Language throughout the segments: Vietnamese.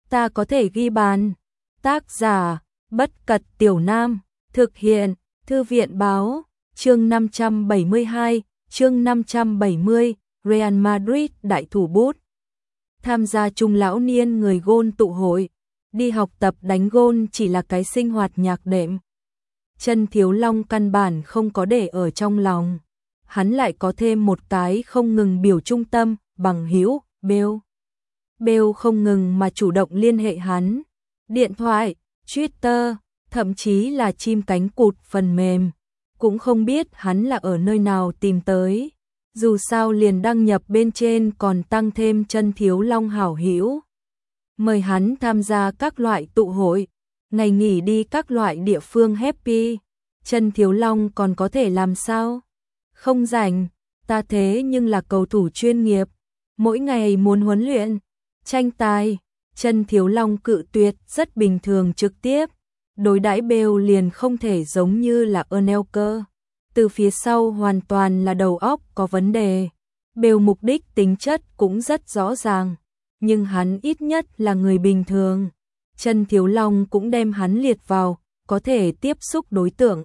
ta có thể ghi bàn. Tác giả, Bất Cật Tiểu Nam, thực hiện, Thư viện Báo, chương 572, chương 570, Real Madrid đại thủ bút. Tham gia trung lão niên người gôn tụ hội, đi học tập đánh gôn chỉ là cái sinh hoạt nhạc đệm. Chân Thiếu Long căn bản không có để ở trong lòng. Hắn lại có thêm một cái không ngừng biểu trung tâm, bằng hữu, Bale. Bale không ngừng mà chủ động liên hệ hắn. Điện thoại, Twitter, thậm chí là chim cánh cụt phần mềm. Cũng không biết hắn là ở nơi nào tìm tới. Dù sao liền đăng nhập bên trên còn tăng thêm Chân Thiếu Long hảo hữu. Mời hắn tham gia các loại tụ hội, ngày nghỉ đi các loại địa phương happy. Chân Thiếu Long còn có thể làm sao? Không rảnh, ta thế nhưng là cầu thủ chuyên nghiệp, mỗi ngày muốn huấn luyện, tranh tài. Chân Thiếu Long cự tuyệt rất bình thường trực tiếp, đối đãi Bale liền không thể giống như là Anelka. Từ phía sau hoàn toàn là đầu óc có vấn đề. Bale mục đích tính chất cũng rất rõ ràng, nhưng hắn ít nhất là người bình thường. Chân Thiếu Long cũng đem hắn liệt vào có thể tiếp xúc đối tượng.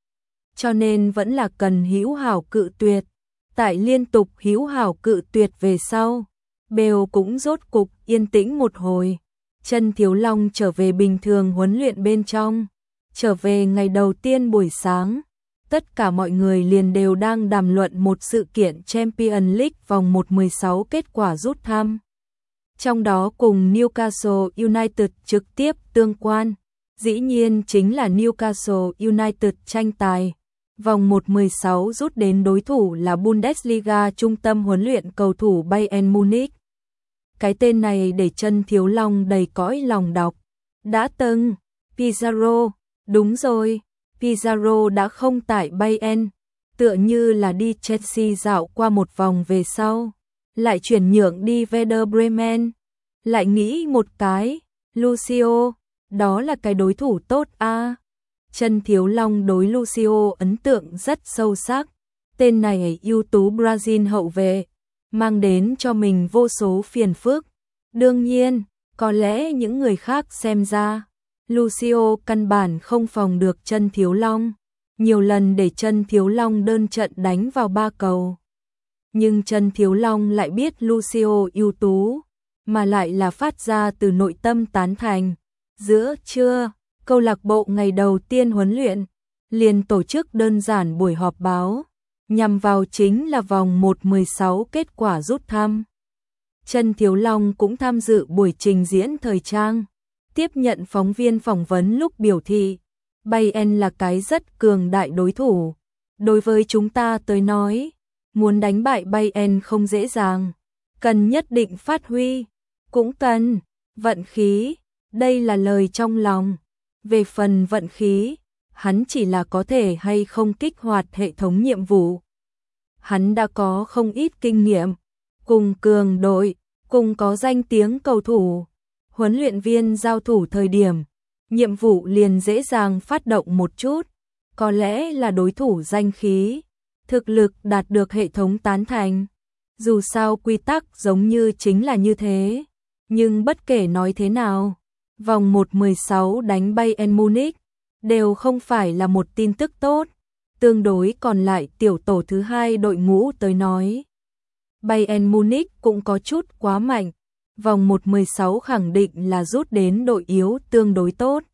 Cho nên vẫn là cần hữu hảo cự tuyệt. Tại liên tục hữu hảo cự tuyệt về sau, Bale cũng rốt cục yên tĩnh một hồi. Chân Thiếu Long trở về bình thường huấn luyện bên trong. Trở về ngày đầu tiên buổi sáng, tất cả mọi người liền đều đang đàm luận một sự kiện Champions League vòng 1/16 kết quả rút thăm. Trong đó cùng Newcastle United trực tiếp tương quan, dĩ nhiên chính là Newcastle United tranh tài. Vòng 1/16 rút đến đối thủ là Bundesliga trung tâm huấn luyện cầu thủ Bayern Munich. Cái tên này để Chân Thiếu Long đầy cõi lòng đọc. Đã từng, Pizarro, đúng rồi, Pizarro đã không tại Bayern, tựa như là đi Chelsea dạo qua một vòng về sau, lại chuyển nhượng đi Werder Bremen. Lại nghĩ một cái, Lucio, đó là cái đối thủ tốt a. Chân Thiếu Long đối Lucio ấn tượng rất sâu sắc. Tên này ưu tú Brazil hậu vệ, mang đến cho mình vô số phiền phức. Đương nhiên, có lẽ những người khác xem ra, Lucio căn bản không phòng được Chân Thiếu Long. Nhiều lần để Chân Thiếu Long đơn trận đánh vào 3 cầu. Nhưng Chân Thiếu Long lại biết Lucio ưu tú, mà lại là phát ra từ nội tâm tán thành. Giữa trưa, câu lạc bộ ngày đầu tiên huấn luyện, liền tổ chức đơn giản buổi họp báo, nhằm vào chính là vòng 1/16 kết quả rút thăm. Chân Thiếu Long cũng tham dự buổi trình diễn thời trang, tiếp nhận phóng viên phỏng vấn lúc biểu thị, Bayern là cái rất cường đại đối thủ. Đối với chúng ta tới nói, muốn đánh bại Bayern không dễ dàng, cần nhất định phát huy, cũng cần vận khí, đây là lời trong lòng. Về phần vận khí, hắn chỉ là có thể hay không kích hoạt hệ thống nhiệm vụ. Hắn đã có không ít kinh nghiệm, cùng cường đội, cùng có danh tiếng cầu thủ, huấn luyện viên giao thủ thời điểm, nhiệm vụ liền dễ dàng phát động một chút, có lẽ là đối thủ danh khí, thực lực đạt được hệ thống tán thành. Dù sao quy tắc giống như chính là như thế, nhưng bất kể nói thế nào, vòng 1/16 đánh Bayern Munich đều không phải là một tin tức tốt. Tương đối còn lại tiểu tổ thứ 2 đội ngũ tới nói, Bayern Munich cũng có chút quá mạnh. Vòng 1/16 khẳng định là rút đến đội yếu tương đối tốt.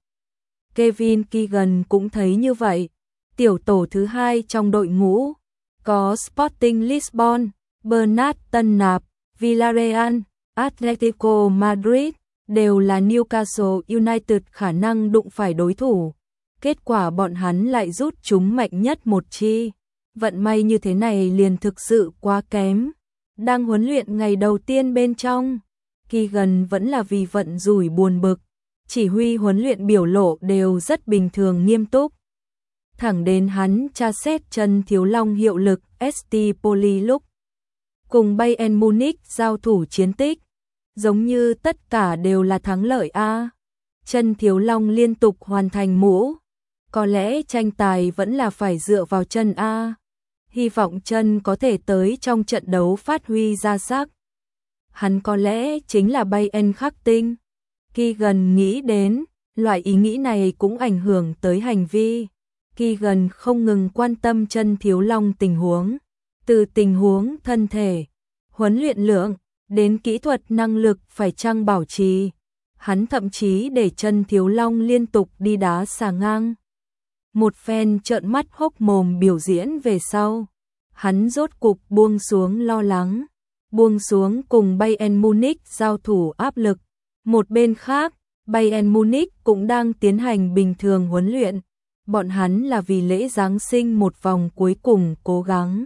Kevin Keegan cũng thấy như vậy. Tiểu tổ thứ 2 trong đội ngũ có Sporting Lisbon, Bernat Tân Nạp, Villarreal, Atletico Madrid, đều là Newcastle United khả năng đụng phải đối thủ. Kết quả bọn hắn lại rút chúng mạnh nhất một chi. Vận may như thế này liền thực sự quá kém. Đang huấn luyện ngày đầu tiên bên trong, Keegan vẫn là vì vận rủi buồn bực. Chỉ huy huấn luyện biểu lộ đều rất bình thường nghiêm túc. Thẳng đến hắn tra xét Chân Thiếu Long hiệu lực ST Poli lúc cùng Bayern Munich giao thủ chiến tích, giống như tất cả đều là thắng lợi a. Chân Thiếu Long liên tục hoàn thành mũ, có lẽ tranh tài vẫn là phải dựa vào Chân a. Hy vọng Chân có thể tới trong trận đấu phát huy ra sắc. Hắn có lẽ chính là Bayern khắc tinh. Keegan nghĩ đến, loại ý nghĩ này cũng ảnh hưởng tới hành vi. Keegan không ngừng quan tâm chân thiếu long tình huống, từ tình huống thân thể, huấn luyện lượng, đến kỹ thuật năng lực phải chăng bảo trì. Hắn thậm chí để chân thiếu long liên tục đi đá xà ngang. Một phen trợn mắt hốc mồm biểu diễn về sau, hắn rốt cục buông xuống lo lắng, buông xuống cùng Bayern Munich giao thủ áp lực. Một bên khác, Bayern Munich cũng đang tiến hành bình thường huấn luyện. Bọn hắn là vì lễ Giáng sinh một vòng cuối cùng cố gắng,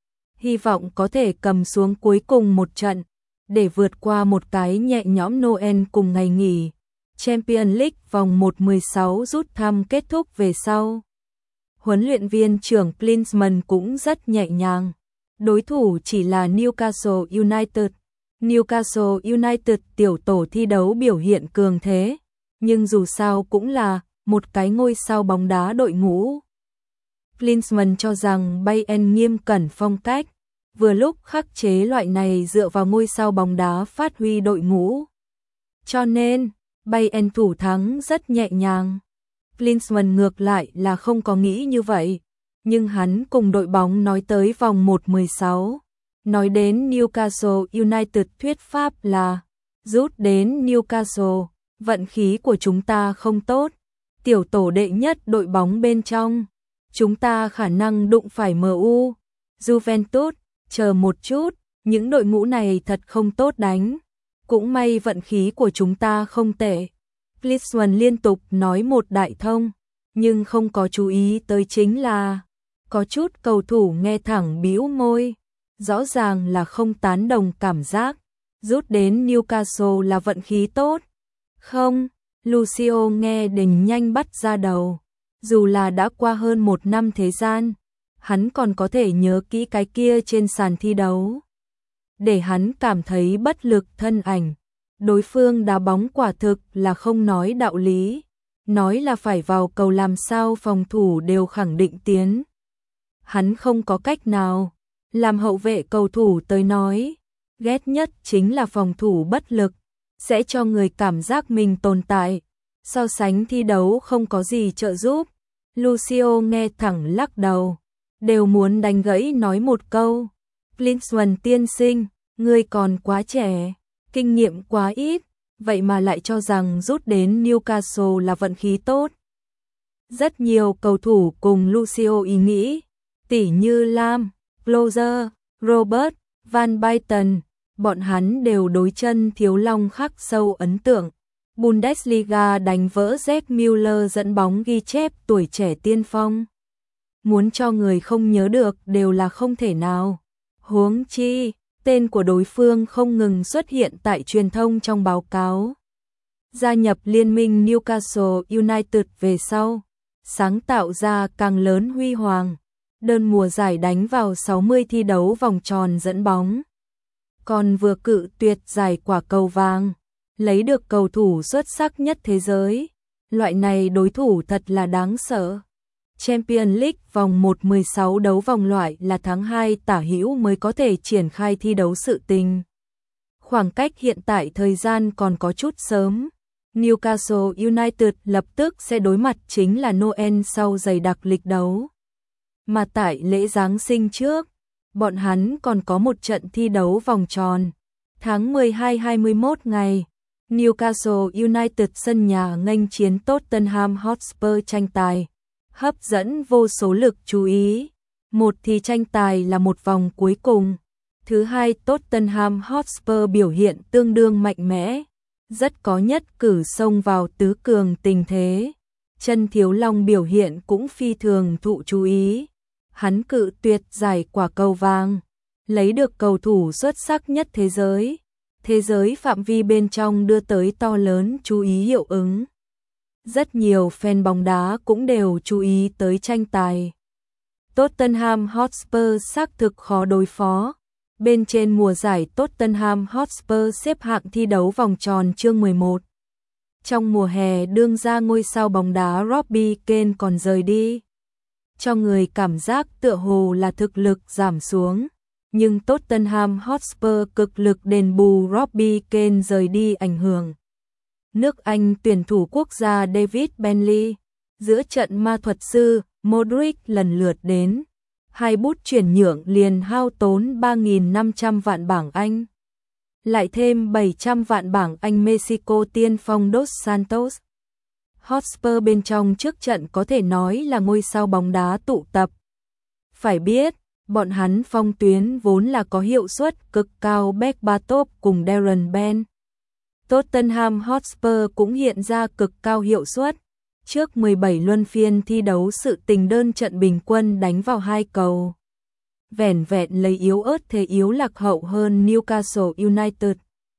hy vọng có thể cầm xuống cuối cùng một trận, để vượt qua một cái nhẹ nhõm Noel cùng ngày nghỉ. Champions League vòng 1/16 rút thăm kết thúc về sau. Huấn luyện viên trưởng Klinsmann cũng rất nhẹ nhàng. Đối thủ chỉ là Newcastle United. Newcastle United tiểu tổ thi đấu biểu hiện cường thế, nhưng dù sao cũng là một cái ngôi sao bóng đá đội ngũ. Klinsmann cho rằng Bayern nghiêm cẩn phong cách, vừa lúc khắc chế loại này dựa vào ngôi sao bóng đá phát huy đội ngũ. Cho nên, Bayern thủ thắng rất nhẹ nhàng. Klinsmann ngược lại là không có nghĩ như vậy, nhưng hắn cùng đội bóng nói tới vòng 1/16. Nói đến Newcastle United thuyết pháp là rút đến Newcastle, vận khí của chúng ta không tốt, tiểu tổ đệ nhất đội bóng bên trong, chúng ta khả năng đụng phải MU, Juventus, chờ một chút, những đội ngũ này thật không tốt đánh, cũng may vận khí của chúng ta không tệ. Klinsmann liên tục nói một đại thông, nhưng không có chú ý tới chính là có chút cầu thủ nghe thẳng bĩu môi, rõ ràng là không tán đồng cảm giác, rút đến Newcastle là vận khí tốt. Không, Lucio nghe đình nhanh bắt ra đầu, dù là đã qua hơn một năm thế gian, hắn còn có thể nhớ kỹ cái kia trên sàn thi đấu. Để hắn cảm thấy bất lực thân ảnh, đối phương đá bóng quả thực là không nói đạo lý, nói là phải vào cầu làm sao phòng thủ đều khẳng định tiến. Hắn không có cách nào, làm hậu vệ cầu thủ tới nói, ghét nhất chính là phòng thủ bất lực, sẽ cho người cảm giác mình tồn tại, so sánh thi đấu không có gì trợ giúp. Lucio nghe thẳng lắc đầu, đều muốn đánh gãy nói một câu. Klinsmann tiên sinh, ngươi còn quá trẻ, kinh nghiệm quá ít, vậy mà lại cho rằng rút đến Newcastle là vận khí tốt. Rất nhiều cầu thủ cùng Lucio ý nghĩ, tỉ như Lam, Klose, Robert, Van Basten, bọn hắn đều đối chân thiếu long khắc sâu ấn tượng. Bundesliga đánh vỡ Gerd Müller dẫn bóng ghi chép tuổi trẻ tiên phong. Muốn cho người không nhớ được đều là không thể nào. Huống chi, tên của đối phương không ngừng xuất hiện tại truyền thông trong báo cáo. Gia nhập liên minh Newcastle United về sau, sáng tạo ra càng lớn huy hoàng. Đơn mùa giải đánh vào 60 thi đấu vòng tròn dẫn bóng. Còn vừa cự tuyệt giải quả cầu vàng, lấy được cầu thủ xuất sắc nhất thế giới. Loại này đối thủ thật là đáng sợ. Champions League vòng 1/16 đấu vòng loại là tháng 2 tả hữu mới có thể triển khai thi đấu sự tình. Khoảng cách hiện tại thời gian còn có chút sớm. Newcastle United lập tức sẽ đối mặt chính là Noel sau dày đặc lịch đấu. Mà tại lễ Giáng sinh trước, bọn hắn còn có một trận thi đấu vòng tròn. Tháng 12 21 ngày, Newcastle United sân nhà nghênh chiến Tottenham Hotspur tranh tài, hấp dẫn vô số lực chú ý. Một thì tranh tài là một vòng cuối cùng. Thứ hai, Tottenham Hotspur biểu hiện tương đương mạnh mẽ, rất có nhất cử xông vào tứ cường tình thế. Chân thiếu long biểu hiện cũng phi thường thụ chú ý. Hắn cự tuyệt giải quả cầu vàng, lấy được cầu thủ xuất sắc nhất thế giới. Thế giới phạm vi bên trong đưa tới to lớn chú ý hiệu ứng. Rất nhiều fan bóng đá cũng đều chú ý tới tranh tài. Tottenham Hotspur xác thực khó đối phó. Bên trên mùa giải Tottenham Hotspur xếp hạng thi đấu vòng tròn chương 11. Trong mùa hè đương ra ngôi sao bóng đá Robbie Keane còn rời đi, cho người cảm giác tựa hồ là thực lực giảm xuống. Nhưng Tottenham Hotspur cực lực đền bù Robbie Keane rời đi ảnh hưởng. nước Anh tuyển thủ quốc gia David Bentley, giữa trận ma thuật sư Modric lần lượt đến. Hai bút chuyển nhượng liền hao tốn 3.500 vạn bảng Anh. Lại thêm 700 vạn bảng Anh Mexico tiên phong Dos Santos. Hotspur bên trong trước trận có thể nói là ngôi sao bóng đá tụ tập. Phải biết, bọn hắn phong tuyến vốn là có hiệu suất cực cao Berbatov cùng Darren Bent. Tottenham Hotspur cũng hiện ra cực cao hiệu suất. Trước 17 luân phiên thi đấu sự tình đơn trận bình quân đánh vào 2 cầu. Vẻn vẹn lấy yếu ớt thế yếu lạc hậu hơn Newcastle United.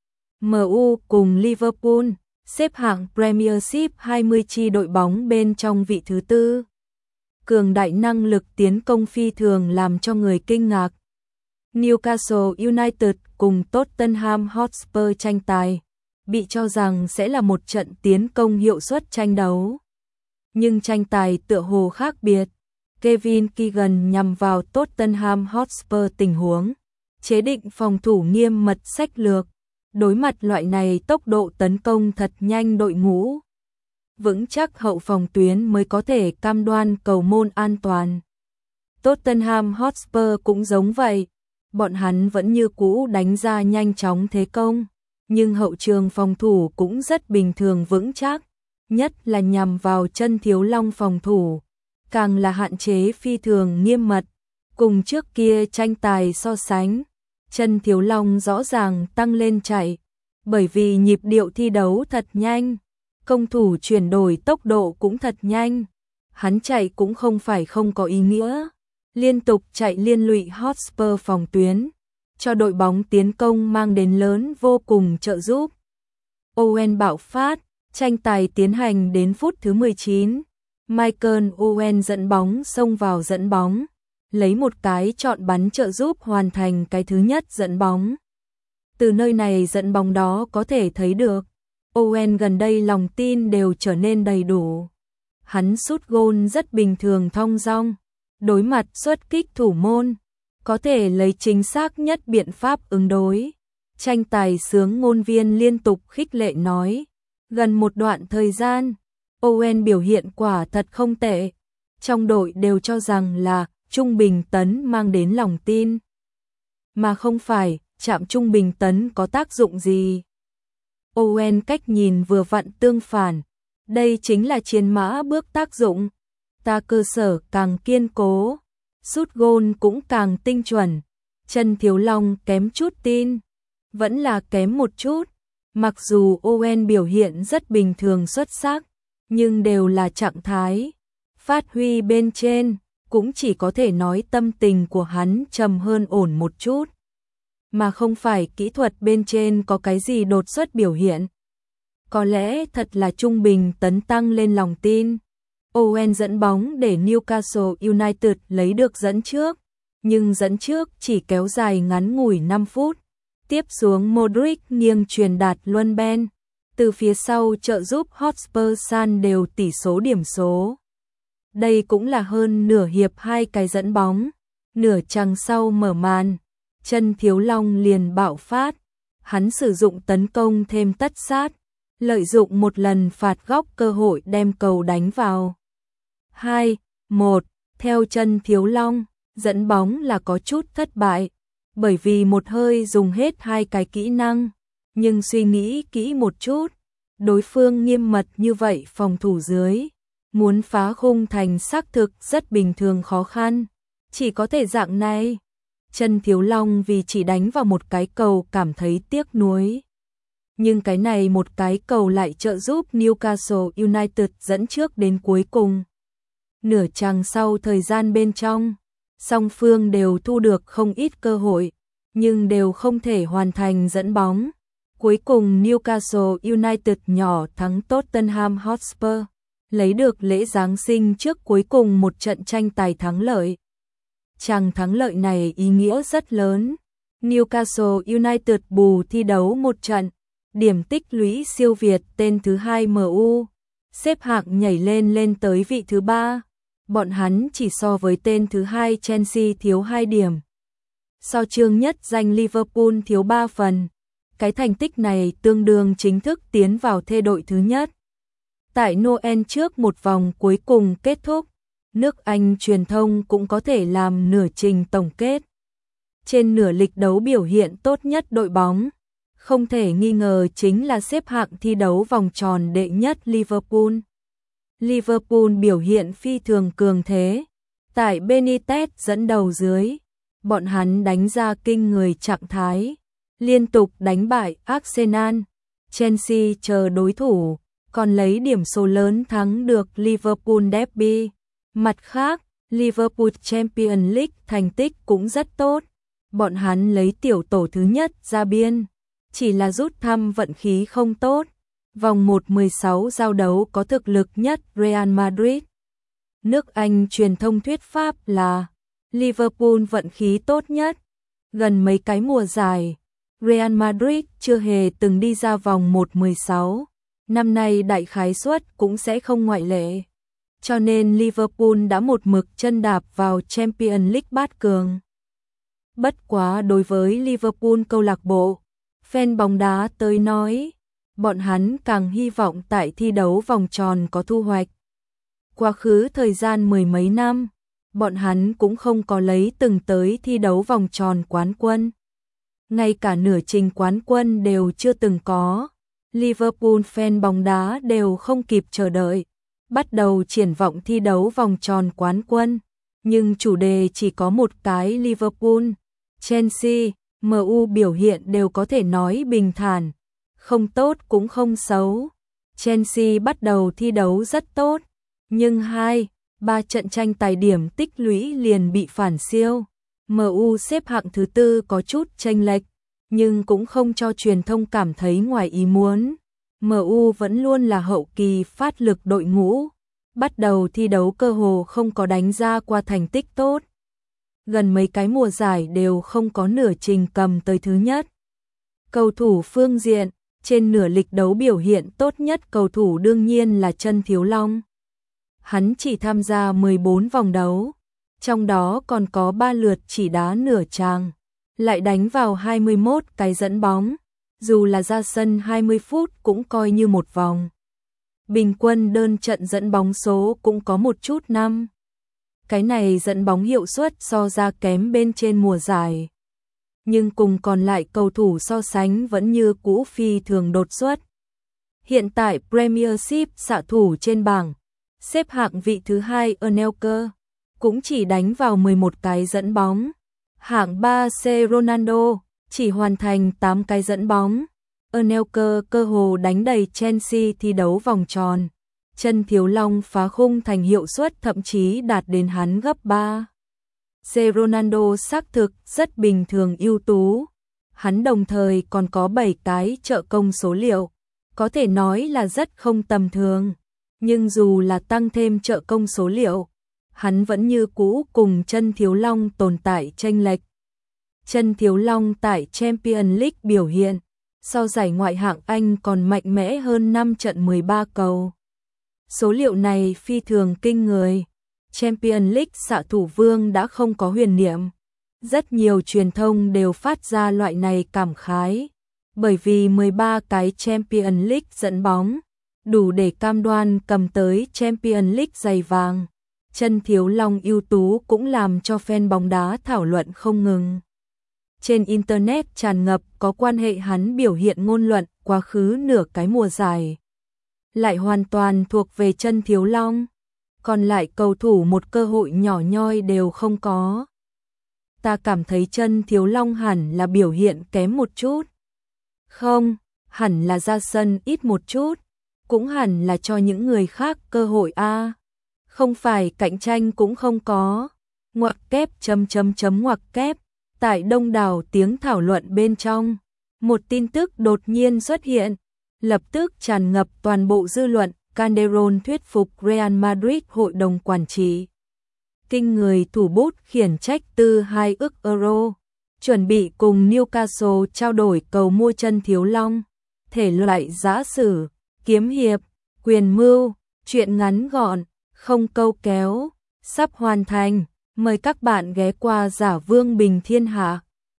MU cùng Liverpool, xếp hạng Premiership 20 chi đội bóng bên trong vị thứ tư. Cường đại năng lực tiến công phi thường làm cho người kinh ngạc. Newcastle United cùng Tottenham Hotspur tranh tài, bị cho rằng sẽ là một trận tiến công hiệu suất tranh đấu. Nhưng tranh tài tựa hồ khác biệt. Kevin Keegan nhằm vào Tottenham Hotspur tình huống, chế định phòng thủ nghiêm mật sách lược. Đối mặt loại này tốc độ tấn công thật nhanh đội ngũ vững chắc hậu phòng tuyến mới có thể cam đoan cầu môn an toàn. Tottenham Hotspur cũng giống vậy, bọn hắn vẫn như cũ đánh ra nhanh chóng thế công, nhưng hậu trường phòng thủ cũng rất bình thường vững chắc, nhất là nhằm vào chân thiếu long phòng thủ, càng là hạn chế phi thường nghiêm mật. Cùng trước kia tranh tài so sánh, chân thiếu long rõ ràng tăng lên chạy, bởi vì nhịp điệu thi đấu thật nhanh, công thủ chuyển đổi tốc độ cũng thật nhanh. Hắn chạy cũng không phải không có ý nghĩa, liên tục chạy liên lụy Hotspur phòng tuyến, cho đội bóng tiến công mang đến lớn vô cùng trợ giúp. Owen bạo phát, tranh tài tiến hành đến phút thứ 19, Michael Owen dẫn bóng xông vào dẫn bóng, lấy một cái chọn bắn trợ giúp hoàn thành cái thứ nhất dẫn bóng. Từ nơi này dẫn bóng đó có thể thấy được, Owen gần đây lòng tin đều trở nên đầy đủ. Hắn sút gôn rất bình thường thong dong, đối mặt xuất kích thủ môn, có thể lấy chính xác nhất biện pháp ứng đối. Tranh tài sướng ngôn viên liên tục khích lệ nói, gần một đoạn thời gian, Owen biểu hiện quả thật không tệ. Trong đội đều cho rằng là trung bình tấn mang đến lòng tin, mà không phải chạm trung bình tấn có tác dụng gì. Owen cách nhìn vừa vặn tương phản, đây chính là chiến mã bước tác dụng. Ta cơ sở càng kiên cố, sút gôn cũng càng tinh chuẩn. Chân thiếu long kém chút tin, vẫn là kém một chút. Mặc dù Owen biểu hiện rất bình thường xuất sắc, nhưng đều là trạng thái. Phát huy bên trên, cũng chỉ có thể nói tâm tình của hắn trầm hơn ổn một chút, mà không phải kỹ thuật bên trên có cái gì đột xuất biểu hiện. Có lẽ thật là trung bình tấn tăng lên lòng tin. Owen dẫn bóng để Newcastle United lấy được dẫn trước, nhưng dẫn trước chỉ kéo dài ngắn ngủi 5 phút. Tiếp xuống Modric nghiêng truyền đạt luân Ben, từ phía sau trợ giúp Hotspur san đều tỷ số điểm số. Đây cũng là hơn nửa hiệp 2 cái dẫn bóng, nửa chặng sau mở màn, chân thiếu long liền bạo phát, hắn sử dụng tấn công thêm tất sát, lợi dụng một lần phạt góc cơ hội đem cầu đánh vào. 2-1, theo chân thiếu long, dẫn bóng là có chút thất bại, bởi vì một hơi dùng hết hai cái kỹ năng, nhưng suy nghĩ kỹ một chút, đối phương nghiêm mật như vậy phòng thủ dưới, muốn phá khung thành xác thực rất bình thường khó khăn, chỉ có thể dạng này. Chân thiếu long vì chỉ đánh vào một cái cầu cảm thấy tiếc nuối. Nhưng cái này một cái cầu lại trợ giúp Newcastle United dẫn trước đến cuối cùng. Nửa chặng sau thời gian bên trong, song phương đều thu được không ít cơ hội, nhưng đều không thể hoàn thành dẫn bóng. Cuối cùng Newcastle United nhỏ thắng Tottenham Hotspur, lấy được lễ Giáng sinh trước cuối cùng một trận tranh tài thắng lợi. Chàng thắng lợi này ý nghĩa rất lớn. Newcastle United bù thi đấu một trận, điểm tích lũy siêu việt tên thứ 2 MU, xếp hạng nhảy lên tới vị thứ 3. Bọn hắn chỉ so với tên thứ 2 Chelsea thiếu 2 điểm. So chương nhất danh Liverpool thiếu 3 phần. cái thành tích này tương đương chính thức tiến vào thê đội thứ nhất. Tại Noel trước một vòng cuối cùng kết thúc, nước Anh truyền thông cũng có thể làm nửa trình tổng kết. Trên nửa lịch đấu biểu hiện tốt nhất đội bóng, không thể nghi ngờ chính là xếp hạng thi đấu vòng tròn đệ nhất Liverpool. Liverpool biểu hiện phi thường cường thế, tại Benitez dẫn đầu dưới, bọn hắn đánh ra kinh người trạng thái, liên tục đánh bại Arsenal, Chelsea chờ đối thủ, còn lấy điểm số lớn thắng được Liverpool Derby. Mặt khác, Liverpool Champions League thành tích cũng rất tốt, bọn hắn lấy tiểu tổ thứ nhất ra biên, chỉ là rút thăm vận khí không tốt. Vòng 1/16 giao đấu có thực lực nhất Real Madrid. Nước Anh truyền thông thuyết pháp là Liverpool vận khí tốt nhất. Gần mấy cái mùa giải, Real Madrid chưa hề từng đi ra vòng 1/16. Năm nay đại khái suất cũng sẽ không ngoại lệ. Cho nên Liverpool đã một mực chân đạp vào Champions League bát cường. Bất quá đối với Liverpool câu lạc bộ, fan bóng đá tới nói, bọn hắn càng hy vọng tại thi đấu vòng tròn có thu hoạch. Quá khứ thời gian mười mấy năm, bọn hắn cũng không có lấy từng tới thi đấu vòng tròn quán quân. Ngay cả nửa trình quán quân đều chưa từng có. Liverpool fan bóng đá đều không kịp chờ đợi, bắt đầu triển vọng thi đấu vòng tròn quán quân. Nhưng chủ đề chỉ có một cái Liverpool, Chelsea, MU biểu hiện đều có thể nói bình thản, không tốt cũng không xấu. Chelsea bắt đầu thi đấu rất tốt, nhưng 2-3 trận tranh tài điểm tích lũy liền bị phản siêu. MU xếp hạng thứ tư có chút chênh lệch, nhưng cũng không cho truyền thông cảm thấy ngoài ý muốn. MU vẫn luôn là hậu kỳ phát lực đội ngũ, bắt đầu thi đấu cơ hồ không có đánh ra qua thành tích tốt. Gần mấy cái mùa giải đều không có nửa trình cầm tới thứ nhất. Cầu thủ phương diện, trên nửa lịch đấu biểu hiện tốt nhất cầu thủ đương nhiên là Chân Thiếu Long. Hắn chỉ tham gia 14 vòng đấu, trong đó còn có 3 lượt chỉ đá nửa chàng, lại đánh vào 21 cái dẫn bóng, dù là ra sân 20 phút cũng coi như một vòng. Bình quân đơn trận dẫn bóng số cũng có một chút năm. Cái này dẫn bóng hiệu suất so ra kém bên trên mùa giải. Nhưng cùng còn lại cầu thủ so sánh vẫn như cũ phi thường đột xuất. Hiện tại Premiership xạ thủ trên bảng, xếp hạng vị thứ hai Anelka, cũng chỉ đánh vào 11 cái dẫn bóng. Hạng 3C Ronaldo chỉ hoàn thành 8 cái dẫn bóng. Anelka cơ hồ đánh đầy Chelsea thi đấu vòng tròn. Chân Thiếu Long phá khung thành hiệu suất thậm chí đạt đến hắn gấp 3. C. Ronaldo xác thực rất bình thường ưu tú. Hắn đồng thời còn có 7 cái trợ công số liệu, có thể nói là rất không tầm thường. Nhưng dù là tăng thêm trợ công số liệu, hắn vẫn như cũ cùng Chân Thiếu Long tồn tại chênh lệch. Chân Thiếu Long tại Champions League biểu hiện, so giải ngoại hạng Anh còn mạnh mẽ hơn 5 trận 13 cầu. Số liệu này phi thường kinh người. Champions League xạ thủ vương đã không có huyền niệm. Rất nhiều truyền thông đều phát ra loại này cảm khái, bởi vì 13 cái Champions League dẫn bóng, đủ để cam đoan cầm tới Champions League giày vàng. Chân Thiếu Long ưu tú cũng làm cho fan bóng đá thảo luận không ngừng. Trên Internet tràn ngập có quan hệ hắn biểu hiện ngôn luận quá khứ nửa cái mùa giải, lại hoàn toàn thuộc về Chân Thiếu Long. Còn lại cầu thủ một cơ hội nhỏ nhoi đều không có. Ta cảm thấy Chân Thiếu Long hẳn là biểu hiện kém một chút. Không, hẳn là ra sân ít một chút. Cũng hẳn là cho những người khác cơ hội a. Không phải cạnh tranh cũng không có. Ngoặc kép ngoặc kép. Tại đông đảo tiếng thảo luận bên trong, một tin tức đột nhiên xuất hiện, lập tức tràn ngập toàn bộ dư luận. Calderon thuyết phục Real Madrid hội đồng quản trị. Kinh người thủ bút khiển trách tư 2 ức euro, chuẩn bị cùng Newcastle trao đổi cầu mua Chân Thiếu Long. Thể loại giã sử, kiếm hiệp, quyền mưu, truyện ngắn gọn, không câu kéo, sắp hoàn thành. Mời các bạn ghé qua Giả Vương Bình Thiên Hạ.